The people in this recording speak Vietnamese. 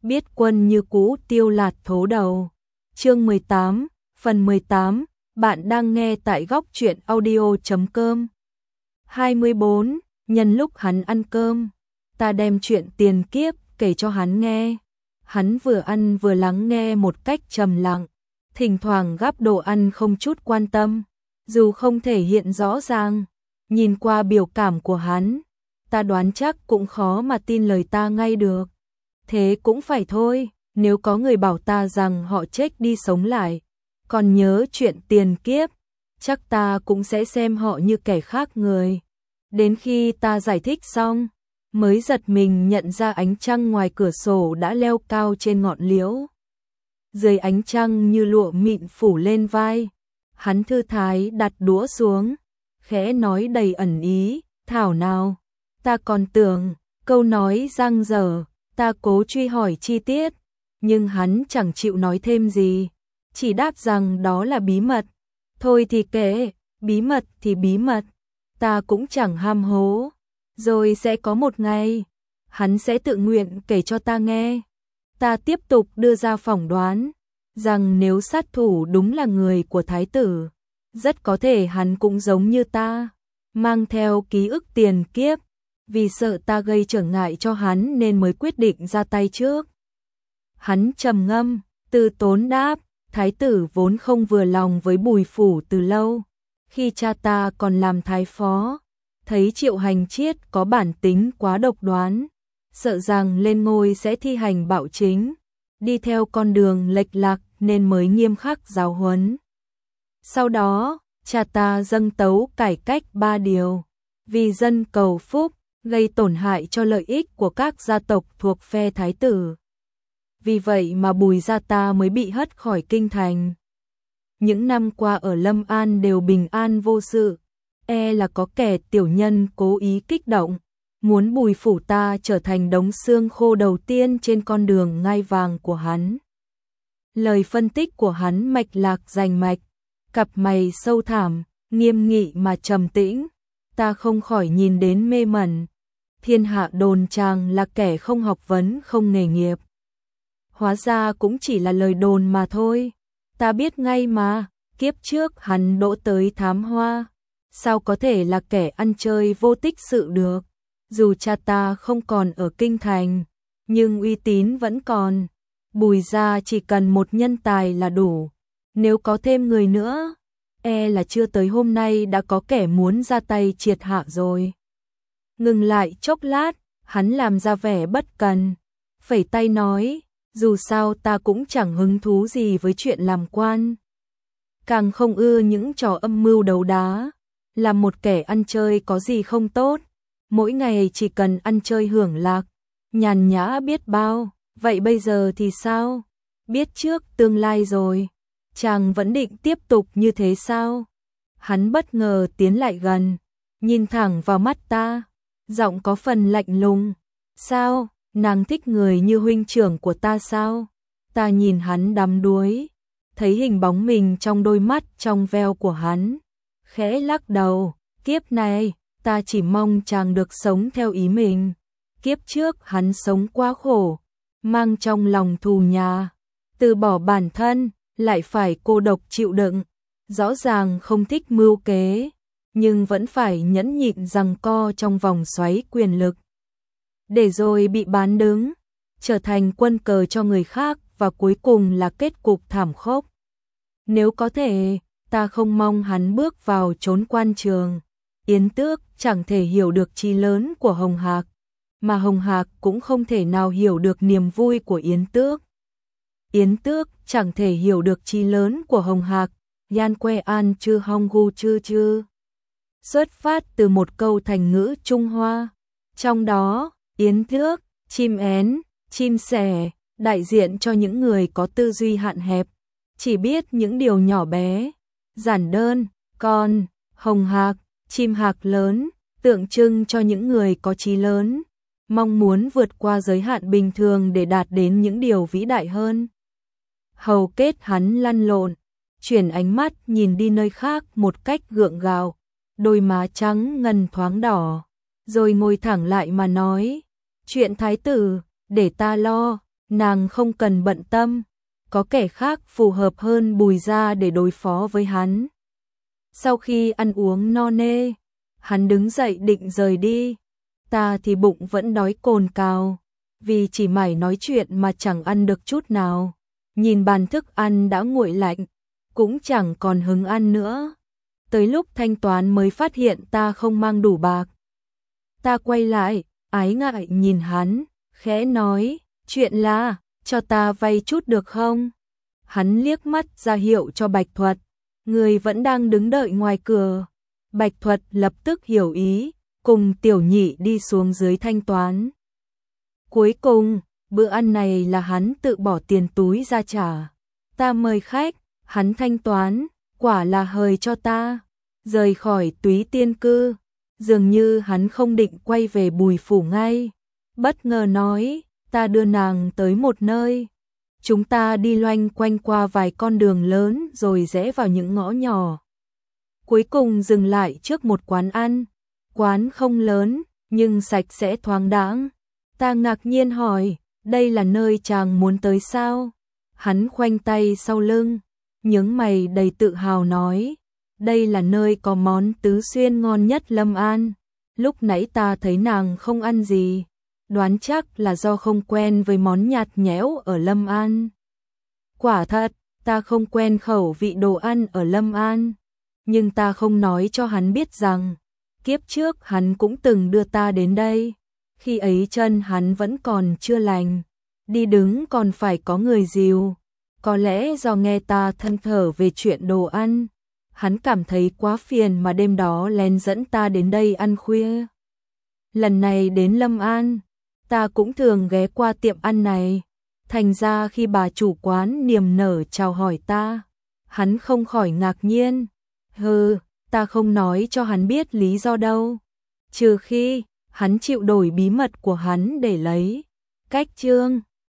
biết quân như cũ tiêu lạt thố đầu. Chương 18, phần 18, bạn đang nghe tại góc truyện audio.com. 24, nhân lúc hắn ăn cơm, ta đem chuyện tiền kiếp kể cho hắn nghe. Hắn vừa ăn vừa lắng nghe một cách trầm lặng, thỉnh thoảng gắp đồ ăn không chút quan tâm, dù không thể hiện rõ ràng. Nhìn qua biểu cảm của hắn, ta đoán chắc cũng khó mà tin lời ta ngay được. Thế cũng phải thôi, nếu có người bảo ta rằng họ chết đi sống lại, còn nhớ chuyện tiền kiếp, chắc ta cũng sẽ xem họ như kẻ khác người. Đến khi ta giải thích xong, mới giật mình nhận ra ánh trăng ngoài cửa sổ đã leo cao trên ngọn liễu. Dưới ánh trăng như lụa mịn phủ lên vai, hắn thư thái đặt đũa xuống, khẽ nói đầy ẩn ý, thảo nào, ta còn tưởng, câu nói dang dở, ta cố truy hỏi chi tiết, nhưng hắn chẳng chịu nói thêm gì, chỉ đáp rằng đó là bí mật. Thôi thì kệ, bí mật thì bí mật, ta cũng chẳng ham hố, rồi sẽ có một ngày, hắn sẽ tự nguyện kể cho ta nghe. Ta tiếp tục đưa ra phỏng đoán, rằng nếu sát thủ đúng là người của thái tử, rất có thể hắn cũng giống như ta, mang theo ký ức tiền kiếp, vì sợ ta gây trở ngại cho hắn nên mới quyết định ra tay trước. Hắn trầm ngâm, từ tốn đáp, thái tử vốn không vừa lòng với Bùi phủ từ lâu, khi cha ta còn làm thái phó, thấy Triệu Hành Chiết có bản tính quá độc đoán, sợ rằng lên ngôi sẽ thi hành bạo chính, đi theo con đường lệch lạc nên mới nghiêm khắc giáo huấn. Sau đó, cha ta dâng tấu cải cách 3 điều, vì dân cầu phúc, gây tổn hại cho lợi ích của các gia tộc thuộc phe thái tử. Vì vậy mà Bùi gia ta mới bị hất khỏi kinh thành. Những năm qua ở Lâm An đều bình an vô sự, là có kẻ tiểu nhân cố ý kích động, muốn Bùi phủ ta trở thành đống xương khô đầu tiên trên con đường ngai vàng của hắn. Lời phân tích của hắn mạch lạc rành mạch, cặp mày sâu thẳm, nghiêm nghị mà trầm tĩnh, ta không khỏi nhìn đến mê mẩn. Thiên hạ đồn chàng là kẻ không học vấn không nghề nghiệp. Hóa ra cũng chỉ là lời đồn mà thôi. Ta biết ngay mà, kiếp trước hắn đỗ tới Thám Hoa, sao có thể là kẻ ăn chơi vô tích sự được. Dù cha ta không còn ở kinh thành, nhưng uy tín vẫn còn. Bùi gia chỉ cần một nhân tài là đủ, nếu có thêm người nữa, là chưa tới hôm nay đã có kẻ muốn ra tay triệt hạ rồi. Ngừng lại chốc lát, hắn làm ra vẻ bất cần, phẩy tay nói, dù sao ta cũng chẳng hứng thú gì với chuyện làm quan. Càng không ưa những trò âm mưu đấu đá, làm một kẻ ăn chơi có gì không tốt, mỗi ngày chỉ cần ăn chơi hưởng lạc, nhàn nhã biết bao, vậy bây giờ thì sao? Biết trước tương lai rồi, chàng vẫn định tiếp tục như thế sao? Hắn bất ngờ tiến lại gần, nhìn thẳng vào mắt ta, giọng có phần lạnh lùng. Sao, nàng thích người như huynh trưởng của ta sao? Ta nhìn hắn đắm đuối, thấy hình bóng mình trong đôi mắt trong veo của hắn, khẽ lắc đầu, kiếp này, ta chỉ mong chàng được sống theo ý mình. Kiếp trước hắn sống quá khổ, mang trong lòng thù nhà, từ bỏ bản thân, lại phải cô độc chịu đựng, rõ ràng không thích mưu kế, nhưng vẫn phải nhẫn nhịn giằng co trong vòng xoáy quyền lực. Để rồi bị bán đứng, trở thành quân cờ cho người khác và cuối cùng là kết cục thảm khốc. Nếu có thể, ta không mong hắn bước vào chốn quan trường. Yến Tước chẳng thể hiểu được chí lớn của Hồng Hạc, mà Hồng Hạc cũng không thể nào hiểu được niềm vui của Yến Tước. Yến Tước chẳng thể hiểu được chí lớn của Hồng Hạc, Yan que an chư hong gu chư chư. Xuất phát từ một câu thành ngữ Trung Hoa, trong đó, Yến Tước, chim én, chim sẻ, đại diện cho những người có tư duy hạn hẹp, chỉ biết những điều nhỏ bé, giản đơn, còn Hồng Hạc, chim hạc lớn, tượng trưng cho những người có chí lớn, mong muốn vượt qua giới hạn bình thường để đạt đến những điều vĩ đại hơn. Hầu kết hắn lăn lộn, chuyển ánh mắt nhìn đi nơi khác một cách gượng gạo, đôi má trắng ngần thoáng đỏ, rồi ngồi thẳng lại mà nói, chuyện thái tử, để ta lo, nàng không cần bận tâm, có kẻ khác phù hợp hơn Bùi gia để đối phó với hắn. Sau khi ăn uống no nê, hắn đứng dậy định rời đi, ta thì bụng vẫn đói cồn cào, vì chỉ mải nói chuyện mà chẳng ăn được chút nào. Nhìn bàn thức ăn đã nguội lạnh, cũng chẳng còn hứng ăn nữa. Tới lúc thanh toán mới phát hiện ta không mang đủ bạc. Ta quay lại, ái ngại nhìn hắn, khẽ nói, chuyện là, cho ta vay chút được không? Hắn liếc mắt ra hiệu cho Bạch Thuật, người vẫn đang đứng đợi ngoài cửa. Bạch Thuật lập tức hiểu ý, cùng Tiểu Nhị đi xuống dưới thanh toán. Cuối cùng, bữa ăn này là hắn tự bỏ tiền túi ra trả. Ta mời khách, hắn thanh toán, quả là hời cho ta. Rời khỏi Túy Tiên Cư, dường như hắn không định quay về Bùi phủ ngay. Bất ngờ nói, ta đưa nàng tới một nơi. Chúng ta đi loanh quanh qua vài con đường lớn rồi rẽ vào những ngõ nhỏ. Cuối cùng dừng lại trước một quán ăn. Quán không lớn, nhưng sạch sẽ thoáng đãng. Ta ngạc nhiên hỏi, đây là nơi chàng muốn tới sao? Hắn khoanh tay sau lưng, nhướng mày đầy tự hào nói, đây là nơi có món tứ xuyên ngon nhất Lâm An. Lúc nãy ta thấy nàng không ăn gì, đoán chắc là do không quen với món nhạt nhẽo ở Lâm An. Quả thật, ta không quen khẩu vị đồ ăn ở Lâm An, nhưng ta không nói cho hắn biết rằng, kiếp trước hắn cũng từng đưa ta đến đây. Khi ấy chân hắn vẫn còn chưa lành, đi đứng còn phải có người dìu. Có lẽ do nghe ta than thở về chuyện đồ ăn, hắn cảm thấy quá phiền mà đêm đó lén dẫn ta đến đây ăn khuya. Lần này đến Lâm An, ta cũng thường ghé qua tiệm ăn này. Thành ra khi bà chủ quán niềm nở chào hỏi ta, hắn không khỏi ngạc nhiên. Ta không nói cho hắn biết lý do đâu. Trừ khi hắn chịu đổi bí mật của hắn để lấy cách chương.